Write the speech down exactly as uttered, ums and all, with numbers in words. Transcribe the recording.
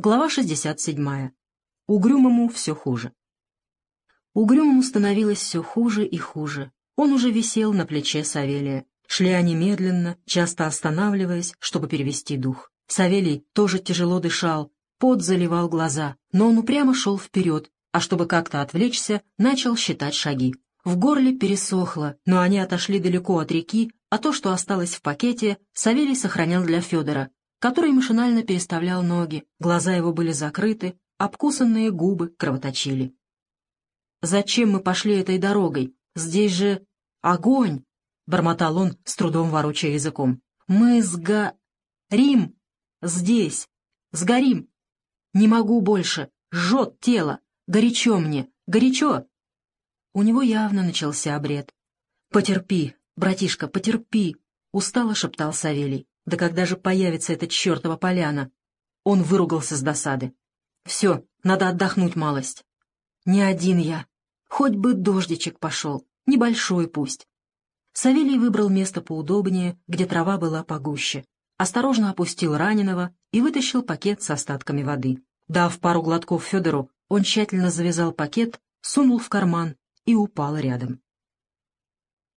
Глава шестьдесят седьмая. Угрюмому все хуже. Угрюмому становилось все хуже и хуже. Он уже висел на плече Савелия. Шли они медленно, часто останавливаясь, чтобы перевести дух. Савелий тоже тяжело дышал, пот заливал глаза, но он упрямо шел вперед, а чтобы как-то отвлечься, начал считать шаги. В горле пересохло, но они отошли далеко от реки, а то, что осталось в пакете, Савелий сохранял для Федора, который машинально переставлял ноги, глаза его были закрыты, обкусанные губы кровоточили. «Зачем мы пошли этой дорогой? Здесь же огонь!» — бормотал он, с трудом ворочая языком. «Мы сга... Рим! Здесь! Сгорим! Не могу больше! Жжет тело! Горячо мне! Горячо!» У него явно начался обред. «Потерпи, братишка, потерпи!» — устало шептал Савелий. «Да когда же появится эта чертова поляна?» Он выругался с досады. «Все, надо отдохнуть малость. Не один я. Хоть бы дождичек пошел, небольшой пусть». Савелий выбрал место поудобнее, где трава была погуще. Осторожно опустил раненого и вытащил пакет с остатками воды. Дав пару глотков Федору, он тщательно завязал пакет, сунул в карман и упал рядом.